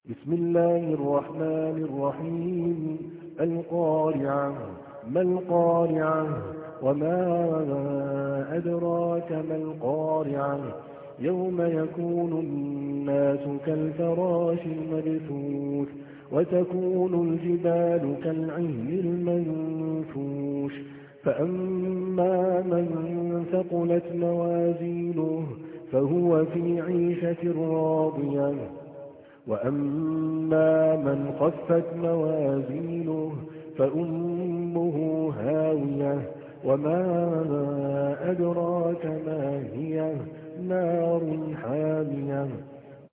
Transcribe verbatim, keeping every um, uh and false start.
بسم الله الرحمن الرحيم. القارعة. ما القارعة؟ وما أدراك ما القارعة؟ يوم يكون الناس كالفراش المبثوث وتكون الجبال كالعهن المنفوش فأما من ثقلت موازينه فهو في عيشة راضية وأما من خفت موازينه فأمه هاوية وما أدراك ما هي نار حامية